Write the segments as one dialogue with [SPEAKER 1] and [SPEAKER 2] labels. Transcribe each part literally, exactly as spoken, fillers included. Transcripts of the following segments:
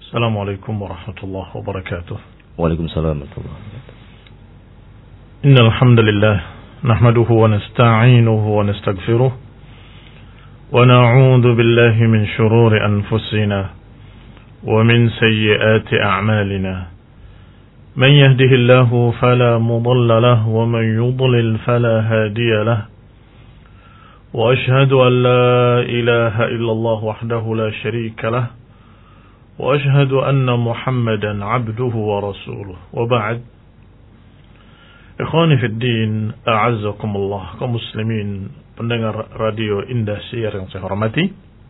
[SPEAKER 1] Assalamualaikum warahmatullahi wabarakatuh.
[SPEAKER 2] Waalaikumsalam warahmatullahi wabarakatuh.
[SPEAKER 1] Innal hamdalillah nahmaduhu wa nasta'inuhu wa nastaghfiruh wa na'udzu billahi min shururi anfusina wa min sayyiati a'malina. Man yahdihillahu fala mudilla lahu wa man yudlil fala hadiya lahu. Wa ashhadu an la ilaha illallah wahdahu la sharika lahu. Wa ashhadu anna Muhammadan abduhu wa rasuluh. Wa ba'd. Ikhwani fid din, a'azzakumullah, kaum muslimin pendengar radio Indah Siar yang saya hormati.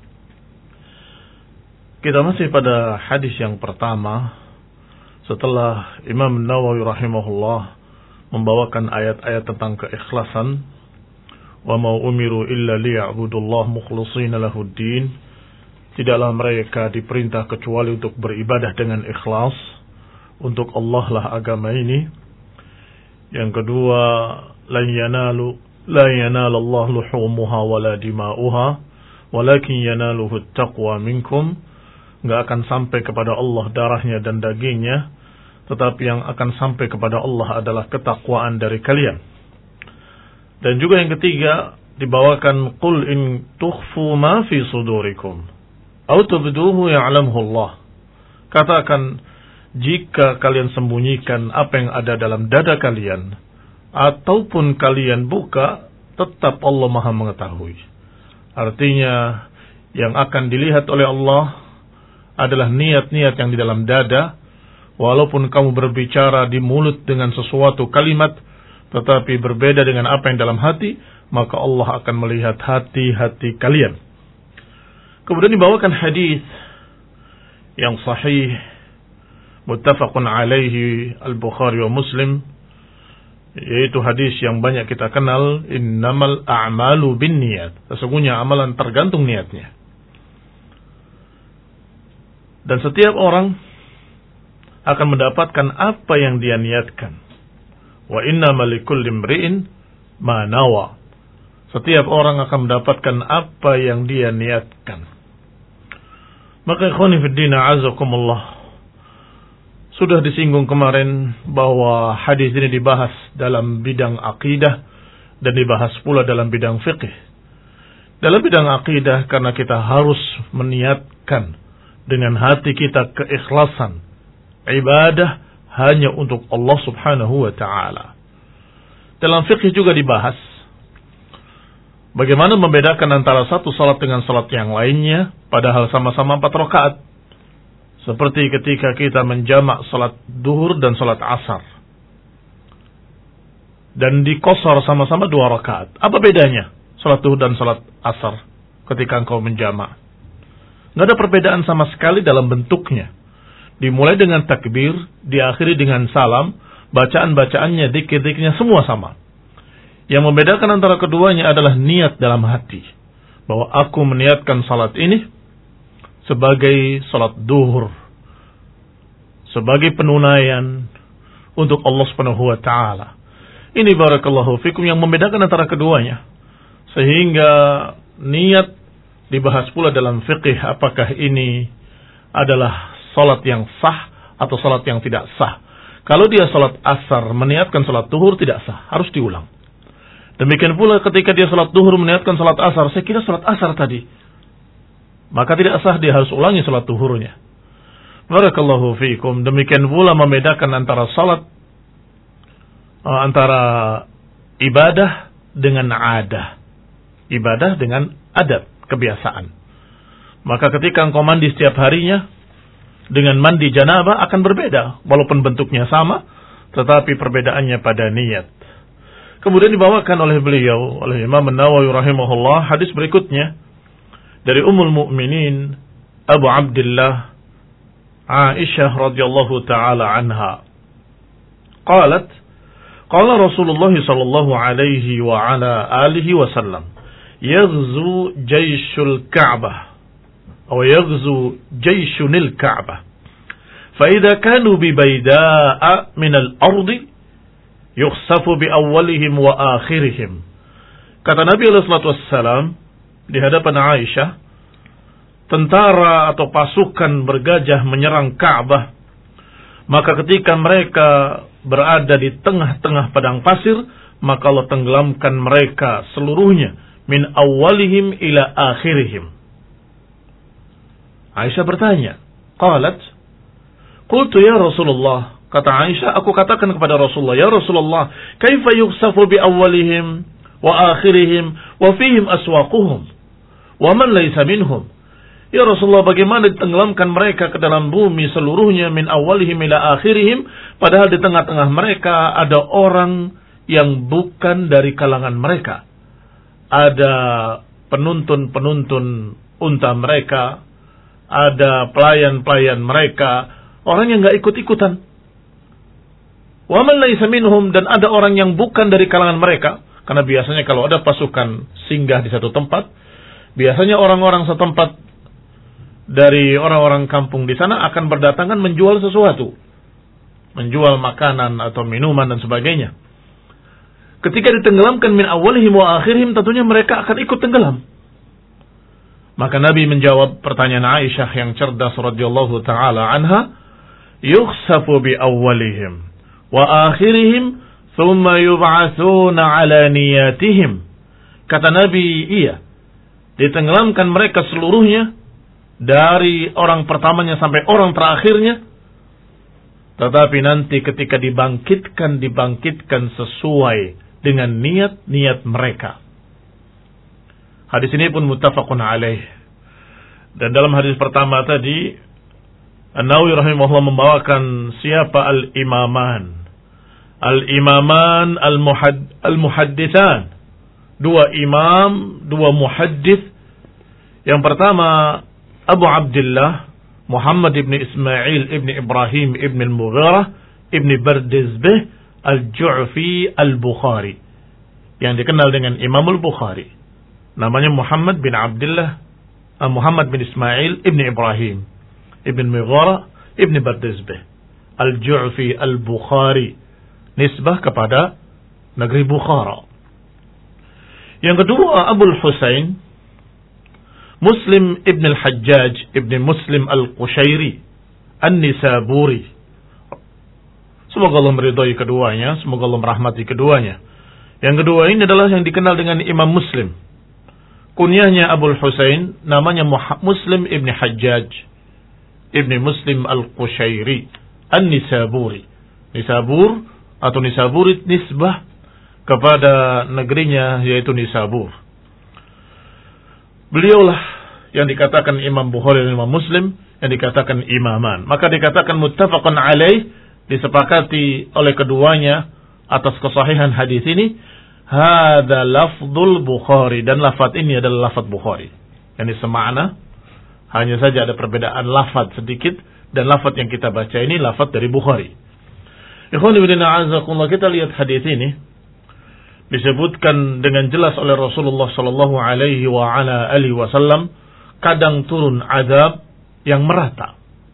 [SPEAKER 1] Kita masih pada hadis yang pertama setelah Imam Nawawi rahimahullah membawakan ayat-ayat tentang keikhlasan. Wa ma umiru illa liya'budullaha mukhlishina lahuddin. Tidaklah mereka diperintah kecuali untuk beribadah dengan ikhlas. Untuk Allah lah agama ini. Yang kedua, lan yanalu la yanalallahu luhumuha wala dima'uha walakin yanaluhu taqwa minkum. Enggak akan sampai kepada Allah darahnya dan dagingnya, tetapi yang akan sampai kepada Allah adalah ketakwaan dari kalian. Dan juga yang ketiga dibawakan qul in tukhfu ma fi sudurikum aw tubduhu ya'lamhu Allah. Katakan, jika kalian sembunyikan apa yang ada dalam dada kalian ataupun kalian buka, tetap Allah Maha mengetahui. Artinya yang akan dilihat oleh Allah adalah niat-niat yang di dalam dada. Walaupun kamu berbicara di mulut dengan sesuatu kalimat, tetapi berbeda dengan apa yang dalam hati, maka Allah akan melihat hati-hati kalian. Kemudian dibawakan hadis yang sahih, muttafaqun alaihi al-Bukhari wa Muslim, yaitu hadis yang banyak kita kenal, innamal a'malu binniyat. Sesungguhnya amalan tergantung niatnya. Dan setiap orang akan mendapatkan apa yang dia niatkan. Wa innamal likulli imri'in ma nawa. Setiap orang akan mendapatkan apa yang dia niatkan. Maka ikhwani fid din, a'azakumullah, sudah disinggung kemarin bahwa hadis ini dibahas dalam bidang akidah dan dibahas pula dalam bidang fikih. Dalam bidang akidah karena kita harus meniatkan dengan hati kita keikhlasan ibadah hanya untuk Allah subhanahu wa ta'ala. Dalam fikih juga dibahas bagaimana membedakan antara satu salat dengan salat yang lainnya, padahal sama-sama empat rakaat. Seperti ketika kita menjamak salat duhur dan salat asar, dan dikosor sama-sama dua rakaat. Apa bedanya salat duhur dan salat asar ketika engkau menjamak? Tidak ada perbedaan sama sekali dalam bentuknya. Dimulai dengan takbir, diakhiri dengan salam, bacaan-bacaannya, dzikir-dzikirnya semua sama. Yang membedakan antara keduanya adalah niat dalam hati. Bahwa aku meniatkan salat ini sebagai salat duhur, sebagai penunaian untuk Allah subhanahu wa ta'ala. Ini barakallahu fikum yang membedakan antara keduanya. Sehingga niat dibahas pula dalam fiqih, apakah ini adalah salat yang sah atau salat yang tidak sah. Kalau dia salat asar meniatkan salat duhur, tidak sah, harus diulang. Demikian pula ketika dia salat duhur meniatkan salat asar, saya kira salat asar tadi, maka tidak sah, dia harus ulangi salat duhurnya. Barakallahu fiikum. Demikian pula membedakan antara salat uh, antara ibadah dengan adah, ibadah dengan adat, kebiasaan. Maka ketika engkau mandi setiap harinya dengan mandi janabah akan berbeda, walaupun bentuknya sama, tetapi perbedaannya pada niat. Kemudian dibawakan oleh beliau, oleh Imam Nawawi rahimahullah, hadis berikutnya dari Ummul Mukminin Abu Abdullah Aisyah radhiyallahu taala anha. Qalat, qala Rasulullah sallallahu alaihi wa ala alihi wasallam, yaghzu jayshul Ka'bah أو يغزو جيش الكعبة فإذا كانوا ببيداء من الأرض يخسف بأولهم وآخرهم. Kata Nabi alaihi salatu wassalam di hadapan Aisyah, tentara atau pasukan bergajah menyerang Ka'bah, maka ketika mereka berada di tengah-tengah padang pasir, maka Allah tenggelamkan mereka seluruhnya, min awalihim ila akhirihim. Aisyah bertanya, qalat, qultu ya Rasulullah, kata Aisyah, aku katakan kepada Rasulullah, ya Rasulullah, kaifa yukhsafu bi awalihim wa akhirihim wa fihim aswaquhum wa man laysa minhum. Ya Rasulullah, bagaimana ditenggelamkan mereka ke dalam bumi seluruhnya, min awalihim ila akhirihim, padahal di tengah-tengah mereka ada orang yang bukan dari kalangan mereka. Ada penuntun-penuntun unta mereka, ada pelayan-pelayan mereka, orang yang gak ikut-ikutan. Wa man laysa minhum, dan ada orang yang bukan dari kalangan mereka. Karena biasanya kalau ada pasukan singgah di satu tempat, biasanya orang-orang setempat dari orang-orang kampung di sana akan berdatangan menjual sesuatu, menjual makanan atau minuman dan sebagainya. Ketika ditenggelamkan min awalihim wa akhirihim, tentunya mereka akan ikut tenggelam. Maka Nabi menjawab pertanyaan Aisyah yang cerdas radhiyallahu taala anha, yukhsafu bi awwalihim wa akhirihim thumma yub'atsuna ala niyatihim. Kata Nabi, iya, ditenggelamkan mereka seluruhnya, dari orang pertamanya sampai orang terakhirnya, tetapi nanti ketika dibangkitkan, dibangkitkan sesuai dengan niat-niat mereka. Hadis ini pun muttafaqun alaih. Dan dalam hadis pertama tadi, An-Nawawi rahimahullah membawakan siapa al-imaman. Al-imaman al-muhaddithan. Dua imam, dua muhaddith. Yang pertama, Abu Abdullah Muhammad ibn Ismail ibn Ibrahim ibn al-Mughirah ibn Bardizbah al-Ju'fi al-Bukhari, yang dikenal dengan Imam al-Bukhari. Namanya Muhammad bin Abdullah uh, Muhammad bin Ismail ibn Ibrahim ibn Mughirah ibn Bardizbah al-Ju'fi al-Bukhari, nisbah kepada negeri Bukhara. Yang kedua, Abu Husain Muslim ibn al-Hajjaj ibn Muslim al-Qushairi An-Nisaburi. Semoga Allah meridhai keduanya, semoga Allah merahmati keduanya. Yang kedua ini adalah yang dikenal dengan Imam Muslim. Kunyahnya Abu Husain, namanya Muslim ibn Hajjaj ibn Muslim al-Qushairi An-Nisaburi. Nisabur atau Nisaburi nisbah kepada negerinya, yaitu Nisabur. Beliaulah yang dikatakan Imam Bukhari dan Imam Muslim, yang dikatakan imaman. Maka dikatakan muttafaqun alaih, disepakati oleh keduanya atas kesahihan hadis ini. Hadza lafdzul Bukhari, dan lafaz ini adalah lafaz Bukhari. Yang semakna, hanya saja ada perbedaan lafaz sedikit, dan lafaz yang kita baca ini lafaz dari Bukhari. Ikhwan fillah a'azakumullah, kita lihat hadis ini disebutkan dengan jelas oleh Rasulullah sallallahu alaihi wa ala alihi wasallam, kadang turun azab yang merata,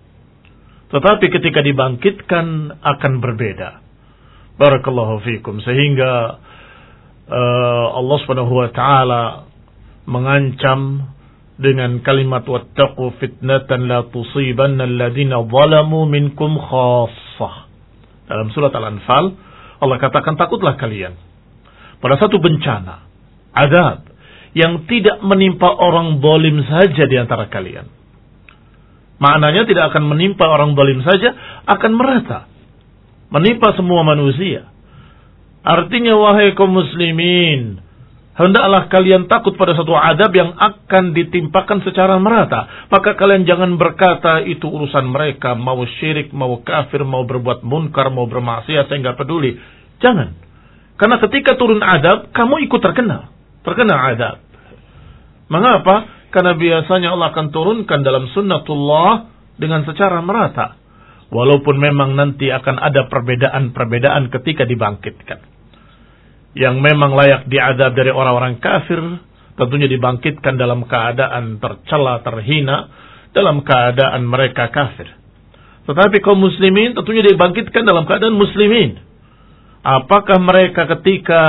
[SPEAKER 1] tetapi ketika dibangkitkan akan berbeda. Barakallahu fikum. Sehingga uh, Allah Subhanahu wa taala mengancam dengan kalimat wattaqu fitnatan la tusibanna alladziina zalamu minkum khassah. Dalam surat Al-Anfal Allah katakan, takutlah kalian pada satu bencana, azab yang tidak menimpa orang zalim saja di antara kalian. Maknanya tidak akan menimpa orang zalim saja, akan merata, menimpa semua manusia. Artinya, wahai kaum muslimin, hendaklah kalian takut pada satu azab yang akan ditimpakan secara merata. Maka kalian jangan berkata itu urusan mereka, mau syirik, mau kafir, mau berbuat munkar, mau bermaksiat, saya enggak peduli. Jangan. Karena ketika turun azab, kamu ikut terkena. Terkena azab. Mengapa? Karena biasanya Allah akan turunkan dalam sunnatullah dengan secara merata. Walaupun memang nanti akan ada perbedaan-perbedaan ketika dibangkitkan. Yang memang layak diazab dari orang-orang kafir, tentunya dibangkitkan dalam keadaan tercela, terhina, dalam keadaan mereka kafir. Tetapi kaum muslimin tentunya dibangkitkan dalam keadaan muslimin. Apakah mereka ketika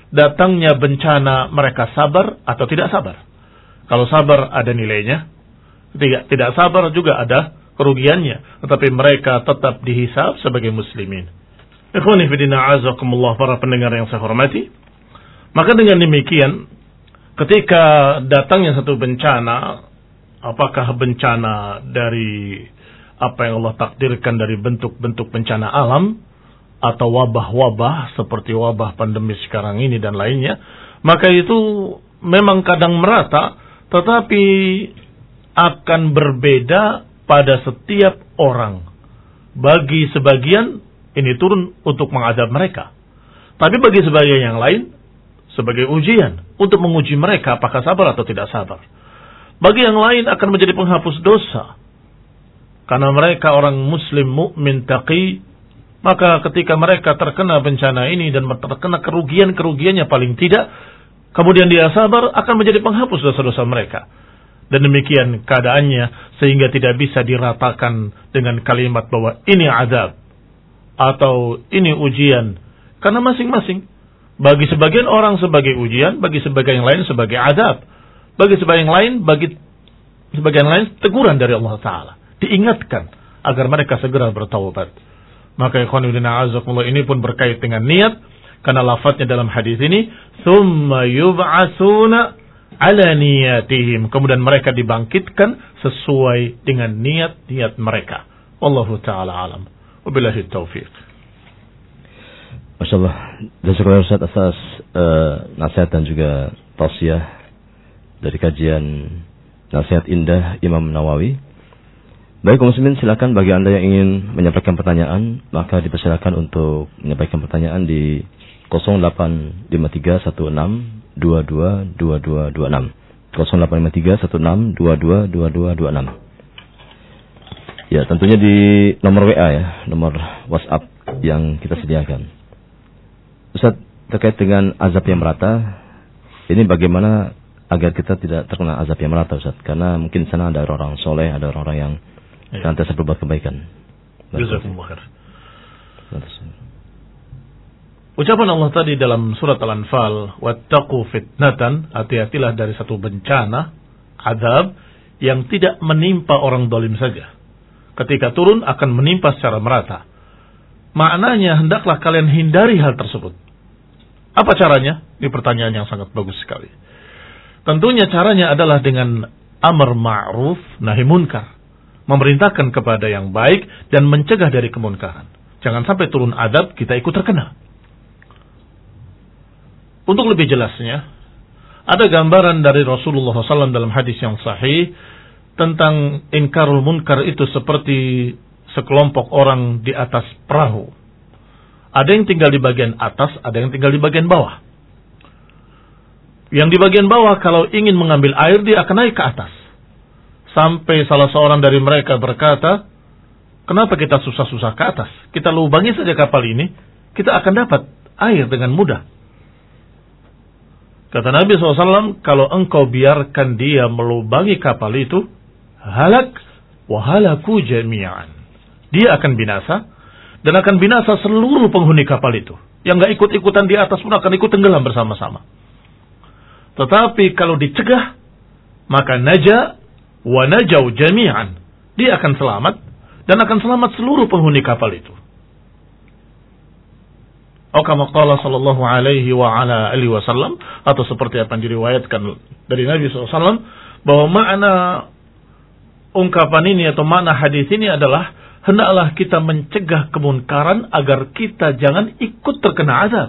[SPEAKER 1] datangnya bencana mereka sabar atau tidak sabar? Kalau sabar ada nilainya, Tidak, tidak sabar juga ada kerugiannya, tetapi mereka tetap dihisab sebagai muslimin. Ikhwani fillah azakumullah, para pendengar yang saya hormati. Maka dengan demikian, ketika datangnya satu bencana, apakah bencana dari apa yang Allah takdirkan dari bentuk-bentuk bencana alam, atau wabah-wabah seperti wabah pandemi sekarang ini dan lainnya, maka itu memang kadang merata, tetapi akan berbeda pada setiap orang. Bagi sebagian ini turun untuk mengadab mereka, tapi bagi sebagian yang lain sebagai ujian untuk menguji mereka apakah sabar atau tidak sabar. Bagi yang lain akan menjadi penghapus dosa, karena mereka orang muslim mukmin taqi. Maka ketika mereka terkena bencana ini dan terkena kerugian-kerugiannya paling tidak, kemudian dia sabar, akan menjadi penghapus dosa-dosa mereka. Dan demikian keadaannya, sehingga tidak bisa diratakan dengan kalimat bahwa ini azab atau ini ujian. Karena masing-masing, bagi sebagian orang sebagai ujian, bagi sebagian lain sebagai azab, bagi sebagian lain bagi sebagian lain teguran dari Allah Ta'ala, diingatkan agar mereka segera bertaubat. Maka ikhwan fillah azakumullah, ini pun berkait dengan niat, karena lafadznya dalam hadis ini, tsumma yub'atsuna ala niyatihim, kemudian mereka dibangkitkan sesuai dengan niat-niat mereka. Wallahu taala alam. Wabillahi taufiq.
[SPEAKER 2] Masyaallah. Jazakallahu Ustaz atas uh, nasihat dan juga tausiah dari kajian Nasihat Indah Imam Nawawi. Baik kaum muslimin, silakan bagi Anda yang ingin menyampaikan pertanyaan, maka dipersilakan untuk menyampaikan pertanyaan di nol delapan lima tiga satu enam dua dua dua dua dua enam nol delapan lima tiga satu enam dua dua dua dua dua enam. Ya, tentunya di nomor W A ya, nomor WhatsApp yang kita sediakan. Ustaz, terkait dengan azab yang merata, ini bagaimana agar kita tidak terkena azab yang merata, Ustaz? Karena mungkin di sana ada orang-orang soleh, ada orang-orang yang senantiasa berbuat kebaikan.
[SPEAKER 1] Jazakumullah khair. Ucapan Allah tadi dalam surat Al-Anfal, wattaqu fitnatan, hati-hatilah dari satu bencana, azab yang tidak menimpa orang zalim saja. Ketika turun akan menimpa secara merata. Maknanya hendaklah kalian hindari hal tersebut. Apa caranya? Ini pertanyaan yang sangat bagus sekali. Tentunya caranya adalah dengan amar ma'ruf nahi munkar. Memerintahkan kepada yang baik dan mencegah dari kemunkaran. Jangan sampai turun adab kita ikut terkena. Untuk lebih jelasnya, ada gambaran dari Rasulullah shallallahu alaihi wasallam dalam hadis yang sahih tentang inkarul munkar itu seperti sekelompok orang di atas perahu. Ada yang tinggal di bagian atas, ada yang tinggal di bagian bawah. Yang di bagian bawah kalau ingin mengambil air, dia akan naik ke atas. Sampai salah seorang dari mereka berkata, kenapa kita susah-susah ke atas? Kita lubangi saja kapal ini, kita akan dapat air dengan mudah. Kata Nabi shallallahu alaihi wasallam, kalau engkau biarkan dia melubangi kapal itu, halak wa halaku jami'an. Dia akan binasa, dan akan binasa seluruh penghuni kapal itu. Yang gak ikut-ikutan di atas pun akan ikut tenggelam bersama-sama. Tetapi kalau dicegah, maka naja wa najau jami'an. Dia akan selamat, dan akan selamat seluruh penghuni kapal itu. Atau kama qala sallallahu alaihi wa ala alihi wasallam, atau seperti apa yang diriwayatkan dari Nabi shallallahu alaihi wasallam, bahwa makna ungkapan ini atau makna hadis ini adalah hendaklah kita mencegah kemunkaran agar kita jangan ikut terkena azab.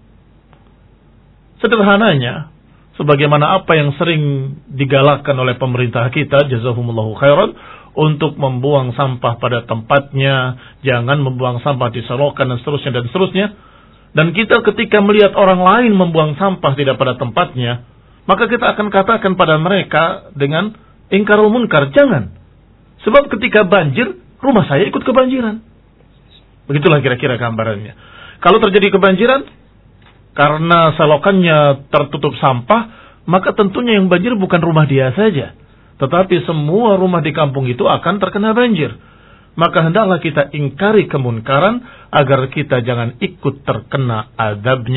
[SPEAKER 1] Sederhananya, sebagaimana apa yang sering digalakkan oleh pemerintah kita, jazahumullahu khairan, untuk membuang sampah pada tempatnya, jangan membuang sampah di selokan dan seterusnya dan seterusnya. Dan kita ketika melihat orang lain membuang sampah tidak pada tempatnya, maka kita akan katakan pada mereka dengan ingkarul munkar, jangan. Sebab ketika banjir, rumah saya ikut kebanjiran. Begitulah kira-kira gambarannya. Kalau terjadi kebanjiran, karena selokannya tertutup sampah, maka tentunya yang banjir bukan rumah dia saja, tetapi semua rumah di kampung itu akan terkena banjir. Maka hendaklah kita ingkari kemunkaran agar kita jangan ikut terkena azabnya.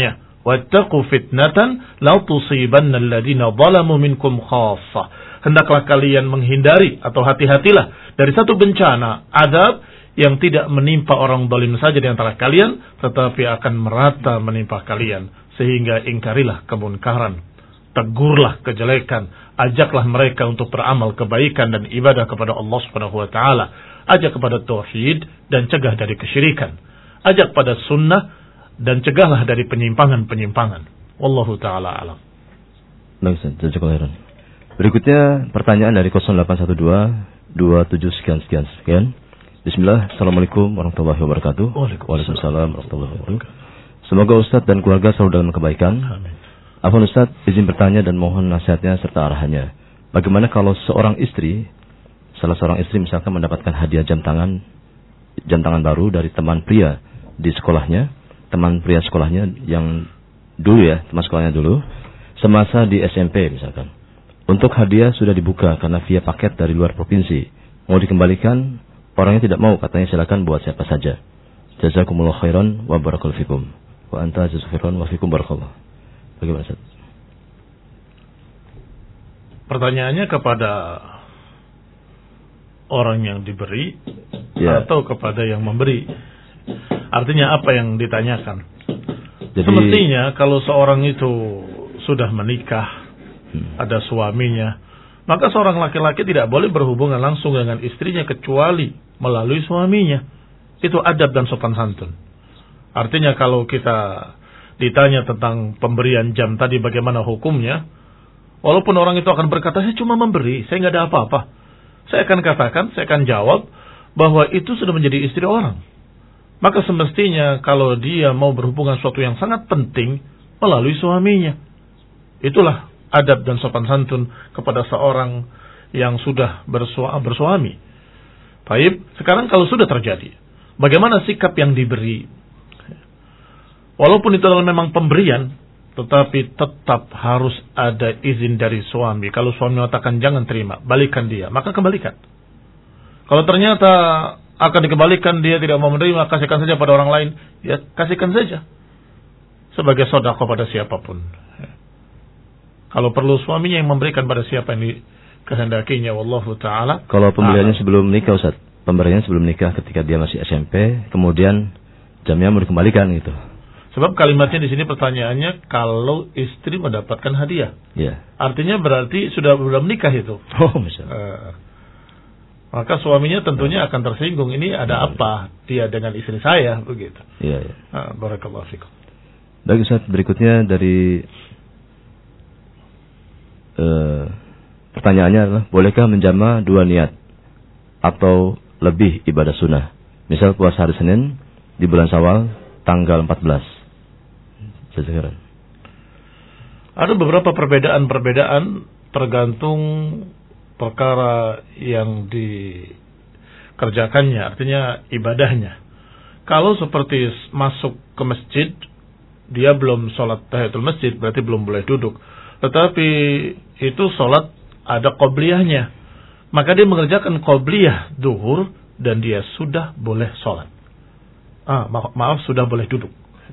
[SPEAKER 1] wattaqu fitnatan la tusibanna alladziina zalamu minkum khassah. Hendaklah kalian menghindari atau hati-hatilah dari satu bencana, azab yang tidak menimpa orang zalim saja di antara kalian, tetapi akan merata menimpa kalian. Sehingga ingkarilah kemunkaran, tegurlah kejelekan, ajaklah mereka untuk beramal kebaikan dan ibadah kepada Allah Subhanahu wa taala. Ajak kepada tauhid dan cegah dari kesyirikan. Ajak pada sunnah dan cegahlah dari penyimpangan-penyimpangan. Wallahu taala alam.
[SPEAKER 2] Baik, jazakallahu khairan. Berikutnya pertanyaan dari nol delapan satu dua dua tujuh sekian sekian sekian. Bismillah. Assalamualaikum warahmatullahi wabarakatuh. Waalaikumsalam warahmatullahi wabarakatuh. Semoga Ustadz dan keluarga selalu dalam kebaikan. Amin. Afwan Ustadz, izin bertanya dan mohon nasihatnya serta arahannya. Bagaimana kalau seorang istri, salah seorang istri misalkan mendapatkan hadiah jam tangan, jam tangan baru dari teman pria di sekolahnya, teman pria sekolahnya yang dulu ya, teman sekolahnya dulu, semasa di S M P misalkan. Untuk hadiah sudah dibuka karena via paket dari luar provinsi. Mau dikembalikan, orangnya tidak mau, katanya silakan buat siapa saja. Jazakumullah khairan wa barakallahu fikum. Wa anta jazakumullah wa fikum barakallah. Bagaimana Ustaz?
[SPEAKER 1] Pertanyaannya kepada orang yang diberi ya, atau kepada yang memberi. Artinya apa yang ditanyakan? Jadi, semestinya kalau seorang itu sudah menikah, hmm. ada suaminya, maka seorang laki-laki tidak boleh berhubungan langsung dengan istrinya kecuali melalui suaminya. Itu adab dan sopan santun. Artinya kalau kita ditanya tentang pemberian jam tadi bagaimana hukumnya, walaupun orang itu akan berkata, saya cuma memberi, saya nggak ada apa-apa. Saya akan katakan, saya akan jawab bahwa itu sudah menjadi istri orang. Maka semestinya kalau dia mau berhubungan sesuatu yang sangat penting melalui suaminya. Itulah adab dan sopan santun kepada seorang yang sudah bersua, bersuami. Baik, sekarang kalau sudah terjadi, bagaimana sikap yang diberi? Walaupun itu adalah memang pemberian, tetapi tetap harus ada izin dari suami. Kalau suami mengatakan jangan terima, balikan dia, maka kembalikan. Kalau ternyata akan dikembalikan, dia tidak mau menerima, kasihkan saja pada orang lain, ya kasihkan saja sebagai sedekah pada siapapun. Kalau perlu suaminya yang memberikan pada siapa yang dikehendakinya, wallahu taala.
[SPEAKER 2] Kalau pemberiannya sebelum nikah Ustaz, pemberiannya sebelum nikah ketika dia masih S M P, kemudian jamnya mau dikembalikan gitu.
[SPEAKER 1] Sebab kalimatnya di sini pertanyaannya kalau istri mendapatkan hadiah.
[SPEAKER 2] Ya.
[SPEAKER 1] Artinya berarti sudah belum nikah itu.
[SPEAKER 2] Oh, misalnya.
[SPEAKER 1] Uh, maka suaminya tentunya akan tersinggung. Ini ada ya, apa dia dengan istri saya begitu.
[SPEAKER 2] Iya, ya.
[SPEAKER 1] Uh, barakallahu fikum.
[SPEAKER 2] Baik Ustaz, berikutnya dari uh, pertanyaannya adalah bolehkah menjama dua niat atau lebih ibadah sunnah? Misal puasa hari Senin di bulan Syawal tanggal empat belas.
[SPEAKER 1] Ada beberapa perbedaan-perbedaan tergantung perkara yang dikerjakannya, artinya ibadahnya. Kalau seperti masuk ke masjid, dia belum sholat tahiyatul masjid, berarti belum boleh duduk. Tetapi itu sholat ada qobliyahnya, maka dia mengerjakan qobliyah duhur dan dia sudah boleh sholat. Ah, maaf, maaf sudah boleh duduk.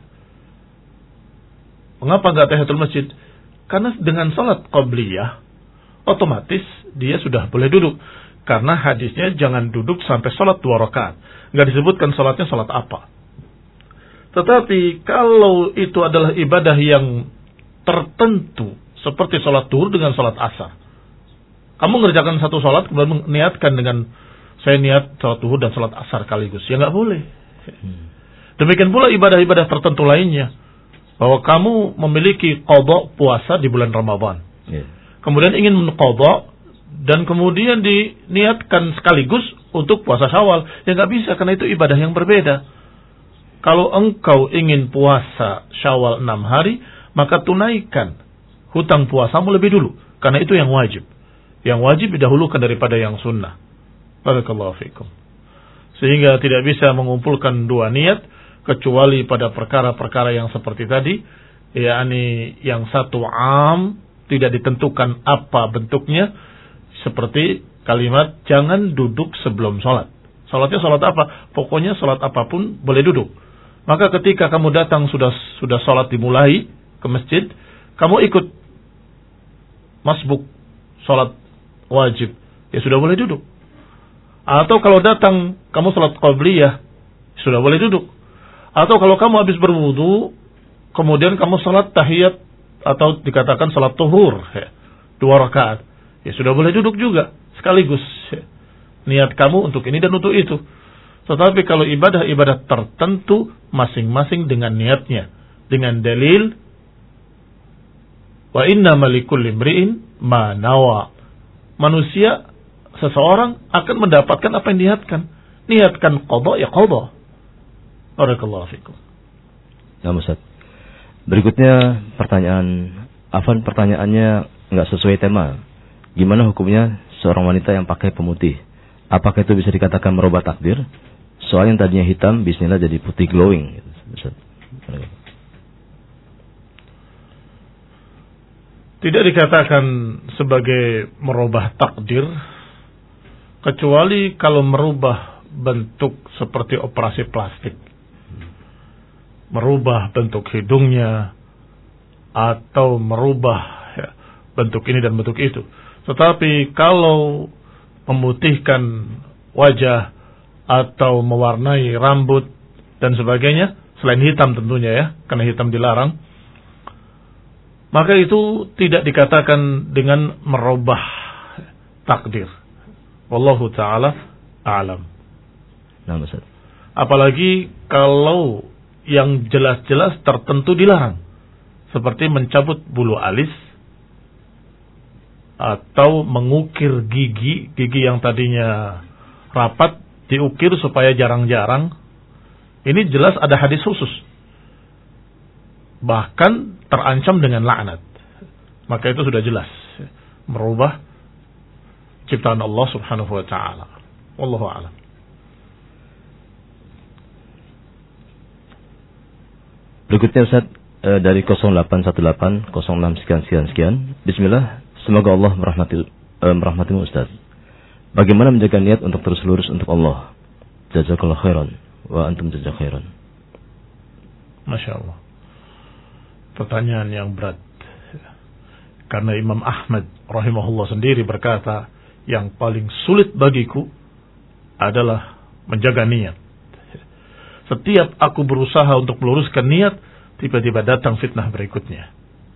[SPEAKER 1] Mengapa enggak tahiyatul masjid? Karena dengan salat qabliyah otomatis dia sudah boleh duduk. Karena hadisnya jangan duduk sampai salat dua rakaat. Enggak disebutkan salatnya salat apa. Tetapi kalau itu adalah ibadah yang tertentu seperti salat zuhur dengan salat asar. Kamu mengerjakan satu salat kemudian meniatkan dengan saya niat salat zuhur dan salat asar sekaligus. Ya enggak boleh. Demikian pula ibadah-ibadah tertentu lainnya. Bahwa kamu memiliki qadha puasa di bulan Ramadan. Yeah. Kemudian ingin qadha dan kemudian diniatkan sekaligus untuk puasa Syawal. Ya nggak bisa karena itu ibadah yang berbeda. Kalau engkau ingin puasa Syawal enam hari, maka tunaikan hutang puasamu lebih dulu. Karena itu yang wajib. Yang wajib didahulukan daripada yang sunnah. Barakallahu fikum. Sehingga tidak bisa mengumpulkan dua niat kecuali pada perkara-perkara yang seperti tadi, yakni yang satu am, tidak ditentukan apa bentuknya, seperti kalimat jangan duduk sebelum sholat. Sholatnya sholat apa? Pokoknya sholat apapun boleh duduk. Maka ketika kamu datang sudah sudah sholat dimulai, ke masjid, kamu ikut masbuk salat wajib, ya sudah boleh duduk. Atau kalau datang kamu salat qabliyah, sudah boleh duduk. Atau kalau kamu habis berwudu, kemudian kamu salat tahiyat atau dikatakan salat tuhur, ya, dua rakaat, ya sudah boleh duduk juga sekaligus. Ya. Niat kamu untuk ini dan untuk itu. Tetapi kalau ibadah-ibadah tertentu, masing-masing dengan niatnya, dengan dalil wa innamal likulli imri'in ma nawa. Manusia, seseorang akan mendapatkan apa yang diniatkan. Niatkan qada, ya qada. Barakallahu fikum.
[SPEAKER 2] Nah, Ustaz. Berikutnya pertanyaan, Afan, pertanyaannya enggak sesuai tema. Gimana hukumnya seorang wanita yang pakai pemutih? Apakah itu bisa dikatakan merubah takdir? Soal yang tadinya hitam, bismillah jadi putih glowing. Ustaz.
[SPEAKER 1] Tidak dikatakan sebagai merubah takdir, kecuali kalau merubah bentuk seperti operasi plastik. Merubah bentuk hidungnya, atau merubah ya, bentuk ini dan bentuk itu. Tetapi kalau memutihkan wajah, atau mewarnai rambut, dan sebagainya, selain hitam tentunya ya, karena hitam dilarang, maka itu tidak dikatakan dengan merubah takdir. Wallahu ta'ala a'lam.
[SPEAKER 2] Nah, Ustaz.
[SPEAKER 1] Apalagi kalau yang jelas-jelas tertentu dilarang. Seperti mencabut bulu alis, atau mengukir gigi, gigi yang tadinya rapat, diukir supaya jarang-jarang. Ini jelas ada hadis khusus. Bahkan terancam dengan laknat. Maka itu sudah jelas merubah ciptaan Allah Subhanahu wa taala. Wallahu a'lam.
[SPEAKER 2] Berikutnya Ustaz, eh, dari nol delapan satu delapan nol enam sekian sekian sekian. Bismillah, semoga Allah merahmati eh, merahmatimu Ustaz. Bagaimana menjaga niat untuk terus lurus untuk Allah? Jazakallahu khairan wa antum jazakallahu khairan.
[SPEAKER 1] Masya Allah. Pertanyaan yang berat. Karena Imam Ahmad rahimahullah sendiri berkata, yang paling sulit bagiku adalah menjaga niat. Setiap aku berusaha untuk meluruskan niat, tiba-tiba datang fitnah berikutnya.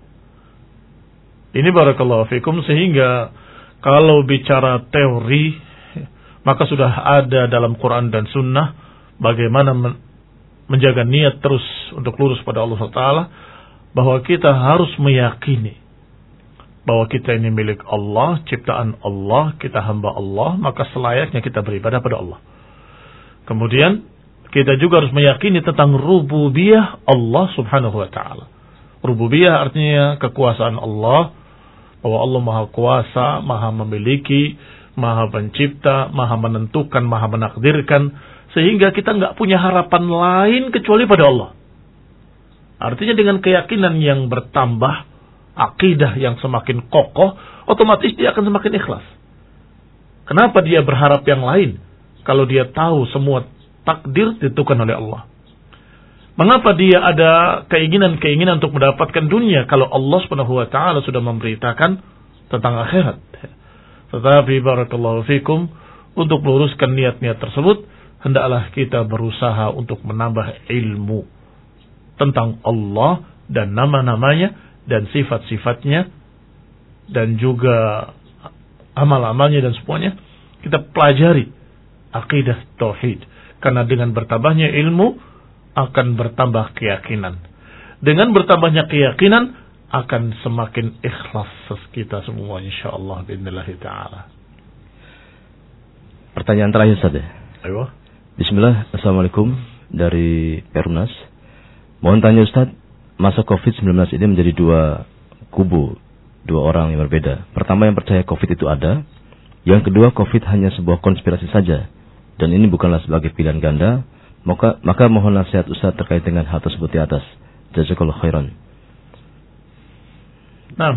[SPEAKER 1] Ini barakallahu fikum, sehingga kalau bicara teori, maka sudah ada dalam Quran dan Sunnah bagaimana menjaga niat terus untuk lurus pada Allah subhanahu wa taala, bahwa kita harus meyakini bahwa kita ini milik Allah, ciptaan Allah, kita hamba Allah, maka selayaknya kita beribadah pada Allah. Kemudian kita juga harus meyakini tentang rububiyah Allah subhanahu wa ta'ala. Rububiyah artinya kekuasaan Allah, bahwa Allah maha kuasa, maha memiliki, maha pencipta, maha menentukan, maha menakdirkan, sehingga kita nggak punya harapan lain kecuali pada Allah. Artinya dengan keyakinan yang bertambah, akidah yang semakin kokoh, otomatis dia akan semakin ikhlas. Kenapa dia berharap yang lain kalau dia tahu semua takdir ditentukan oleh Allah? Mengapa dia ada keinginan-keinginan untuk mendapatkan dunia kalau Allah Subhanahu wa taala sudah memberitakan tentang akhirat? Tetapi barakallahu fikum, untuk meluruskan niat-niat tersebut, hendaklah kita berusaha untuk menambah ilmu tentang Allah dan nama-namanya dan sifat-sifatnya dan juga amal-amalnya dan semuanya. Kita pelajari akidah tauhid, karena dengan bertambahnya ilmu akan bertambah keyakinan. Dengan bertambahnya keyakinan akan semakin ikhlas kita semua insyaallah biidznillah taala.
[SPEAKER 2] Pertanyaan terakhir Ustaz.
[SPEAKER 1] Ayo.
[SPEAKER 2] Bismillah, assalamualaikum dari Perumnas. Mohon tanya Ustaz, masa covid sembilan belas ini menjadi dua kubu, dua orang yang berbeda. Pertama yang percaya COVID itu ada, yang kedua COVID hanya sebuah konspirasi saja, dan ini bukanlah sebagai pilihan ganda. Maka, maka mohon nasihat Ustaz terkait dengan hal tersebut di atas. Jazakallahu khairan.
[SPEAKER 1] Nah,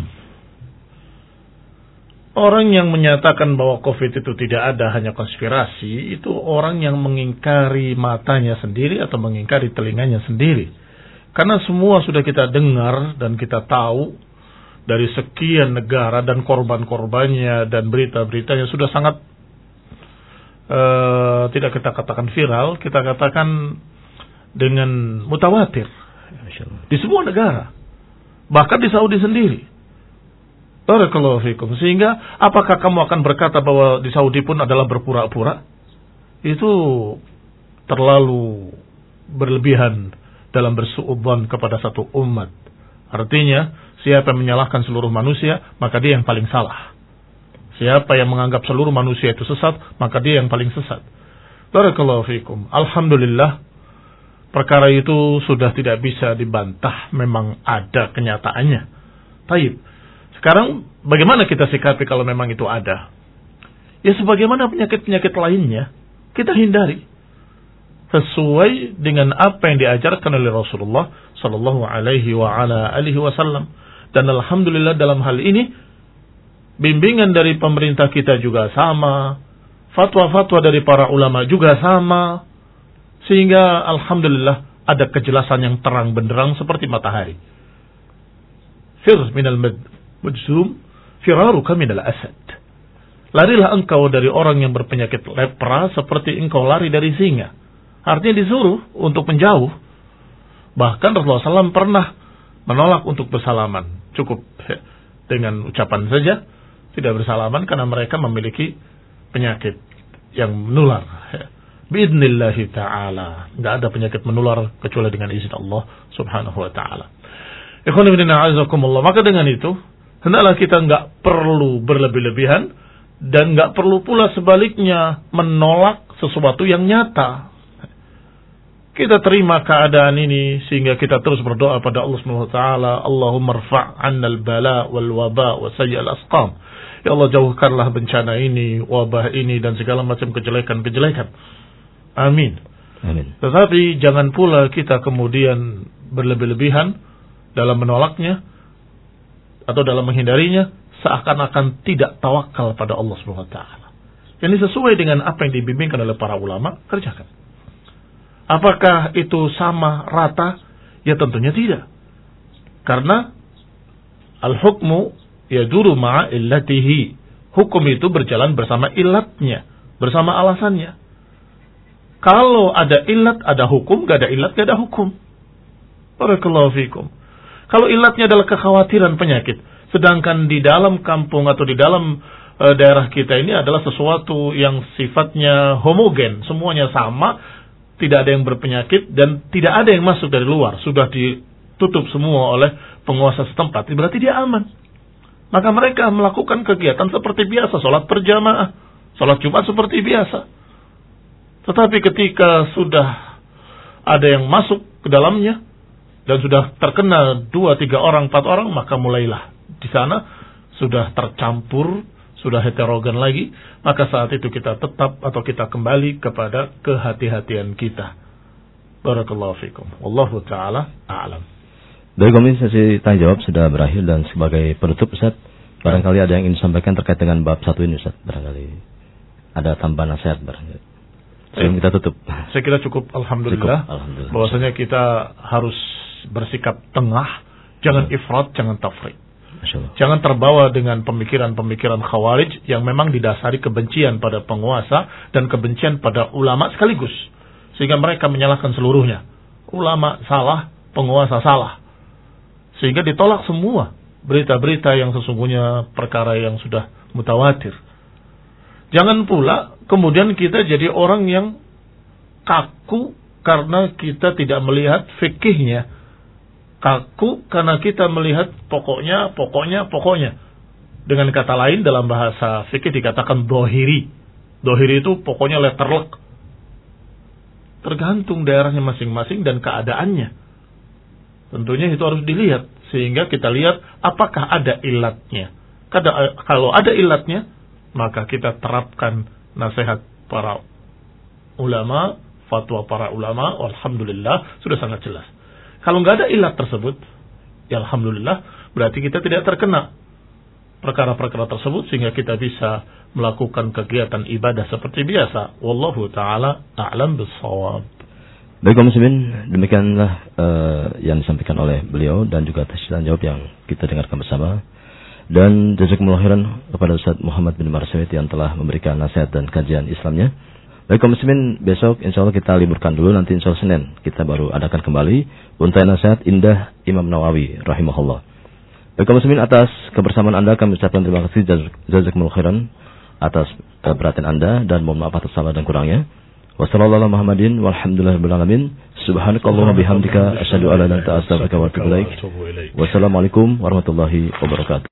[SPEAKER 1] orang yang menyatakan bahwa COVID itu tidak ada, hanya konspirasi, itu orang yang mengingkari matanya sendiri atau mengingkari telinganya sendiri. Karena semua sudah kita dengar dan kita tahu dari sekian negara dan korban-korbannya dan berita-beritanya sudah sangat uh, tidak kita katakan viral, kita katakan dengan mutawatir di semua negara, bahkan di Saudi sendiri. Barakallahu fikum. Sehingga apakah kamu akan berkata bahwa di Saudi pun adalah berpura-pura? Itu terlalu berlebihan dalam bersuudzon kepada satu umat. Artinya, siapa yang menyalahkan seluruh manusia, maka dia yang paling salah. Siapa yang menganggap seluruh manusia itu sesat, maka dia yang paling sesat. Barakallahu fikum. Alhamdulillah, perkara itu sudah tidak bisa dibantah, memang ada kenyataannya. Taib. Sekarang bagaimana kita sikapi kalau memang itu ada? Ya sebagaimana penyakit-penyakit lainnya, kita hindari sesuai dengan apa yang diajarkan oleh Rasulullah sallallahu alaihi wa ala alihi wasallam. Dan alhamdulillah dalam hal ini bimbingan dari pemerintah kita juga sama, fatwa-fatwa dari para ulama juga sama, sehingga alhamdulillah ada kejelasan yang terang benderang seperti matahari. Fir minal majzum firaruka minal asad. Larilah engkau dari orang yang berpenyakit lepra seperti engkau lari dari singa. Artinya disuruh untuk menjauh. Bahkan Rasulullah shallallahu alaihi wasallam pernah menolak untuk bersalaman. Cukup dengan ucapan saja, tidak bersalaman karena mereka memiliki penyakit yang menular. Biidnillahi ta'ala. Tidak ada penyakit menular kecuali dengan izin Allah subhanahu wa ta'ala. Ikhwan fillah a'azakumullah. Maka dengan itu, hendaklah kita nggak perlu berlebih-lebihan dan nggak perlu pula sebaliknya menolak sesuatu yang nyata. Kita terima keadaan ini sehingga kita terus berdoa pada Allah Subhanahu wa taala, Allahumma rfa' 'annal bala wal waba wa sayyi'al asqam. Ya Allah, jauhkanlah bencana ini, wabah ini dan segala macam kejelekan-kejelekan. Amin.
[SPEAKER 2] Amin.
[SPEAKER 1] Tetapi jangan pula kita kemudian berlebih-lebihan dalam menolaknya atau dalam menghindarinya, seakan-akan tidak tawakal pada Allah Subhanahu wa taala. Ini sesuai dengan apa yang dibimbingkan oleh para ulama, kerjakan. Apakah itu sama rata? Ya tentunya tidak. Karena al-hukmu yaduru ma'a illatihi. Hukum itu berjalan bersama ilatnya, bersama alasannya. Kalau ada ilat, ada hukum. Gak ada ilat, gak ada hukum. Barakallahu fikum. Kalau ilatnya adalah kekhawatiran penyakit, sedangkan di dalam kampung atau di dalam e, daerah kita ini adalah sesuatu yang sifatnya homogen, semuanya sama, tidak ada yang berpenyakit dan tidak ada yang masuk dari luar, sudah ditutup semua oleh penguasa setempat, berarti dia aman. Maka mereka melakukan kegiatan seperti biasa, sholat berjamaah, sholat Jumat seperti biasa. Tetapi ketika sudah ada yang masuk ke dalamnya dan sudah terkena dua, tiga orang, empat orang, maka mulailah di sana sudah tercampur, sudah heterogen lagi, maka saat itu kita tetap atau kita kembali kepada kehati-hatian kita. Barakallahu fikum. Wallahu ta'ala a'lam.
[SPEAKER 2] Baik, kami sesi tanya jawab sudah berakhir dan sebagai penutup Ustaz, barangkali ada yang ingin disampaikan terkait dengan bab satu ini Ustaz, barangkali ada tambahan nasihat barangkali. Sebelum kita tutup. Saya
[SPEAKER 1] kira cukup, alhamdulillah.
[SPEAKER 2] Cukup, alhamdulillah.
[SPEAKER 1] Bahwasanya kita harus bersikap tengah, jangan ifrat, jangan tafrit. Jangan terbawa dengan pemikiran-pemikiran khawarij yang memang didasari kebencian pada penguasa dan kebencian pada ulama sekaligus. Sehingga mereka menyalahkan seluruhnya. Ulama salah, penguasa salah. Sehingga ditolak semua berita-berita yang sesungguhnya perkara yang sudah mutawatir. Jangan pula kemudian kita jadi orang yang kaku karena kita tidak melihat fikihnya. Kaku karena kita melihat pokoknya, pokoknya, pokoknya. Dengan kata lain dalam bahasa fikih dikatakan dohiri. Dohiri itu pokoknya letterlek. Tergantung daerahnya masing-masing dan keadaannya. Tentunya itu harus dilihat. Sehingga kita lihat apakah ada ilatnya. Kalau ada ilatnya, maka kita terapkan nasihat para ulama, fatwa para ulama, alhamdulillah sudah sangat jelas. Kalau nggak ada ilat tersebut, ya alhamdulillah, berarti kita tidak terkena perkara-perkara tersebut sehingga kita bisa melakukan kegiatan ibadah seperti biasa. Wallahu ta'ala a'lam bis-shawab.
[SPEAKER 2] Baik kaum muslimin, demikianlah uh, yang disampaikan oleh beliau dan juga tafsiran jawab yang kita dengarkan bersama. Dan jazakumullah khairan kepada Ustaz Muhammad bin Marsawit yang telah memberikan nasihat dan kajian Islamnya. Baik kaum muslimin, besok insya Allah kita liburkan dulu, nanti insya Allah Senin kita baru adakan kembali untayan nasihat indah Imam Nawawi rahimahullah. Baik kaum muslimin, atas kebersamaan Anda kami ucapkan terima kasih, jazakumullah khairan atas uh, perhatian Anda, dan mohon maaf atas salah dan kurangnya. Wassallallahu Muhammadin walhamdulillahirabbil alamin. Subhanakallahumma bihamdika asyhadu an la ilaha illa anta astaghfiruka wa atubu ilaik. Wassalamualaikum warahmatullahi wabarakatuh.